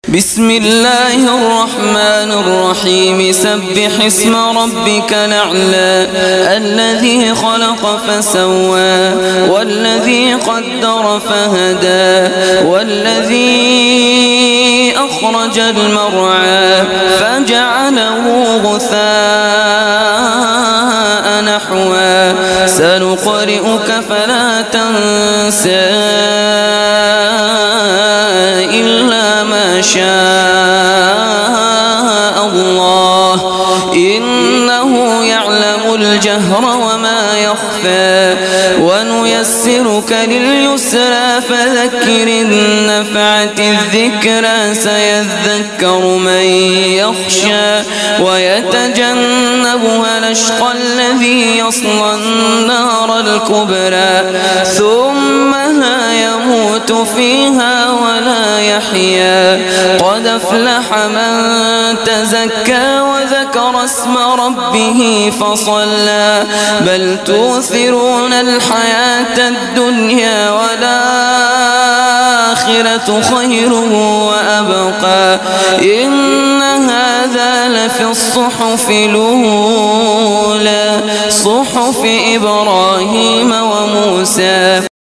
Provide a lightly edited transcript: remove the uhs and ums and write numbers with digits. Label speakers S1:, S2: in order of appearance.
S1: بسم الله الرحمن الرحيم سبح اسم ربك الأعلى الذي خلق فسوى والذي قدر فهدى والذي أخرج المرعى فجعله غثاء نحوا سنقرئك فلا تنسى إلا ما شاء الله إنه يعلم الجهر وما يخفى ونيسرك لليسرى فذكر إن نفعت الذكرى سيذكر من يخشى ويتجنبها الأشقى الذي يصلى النار الكبرى ثم لا يموت فيها ولا يحيا قد أفلح من تزكى وذكر اسم ربه فصلى بل تؤثرون الحياة الدنيا والآخرة خير وأبقى إن هذا لفي الصحف الأولى صحف إبراهيم وموسى.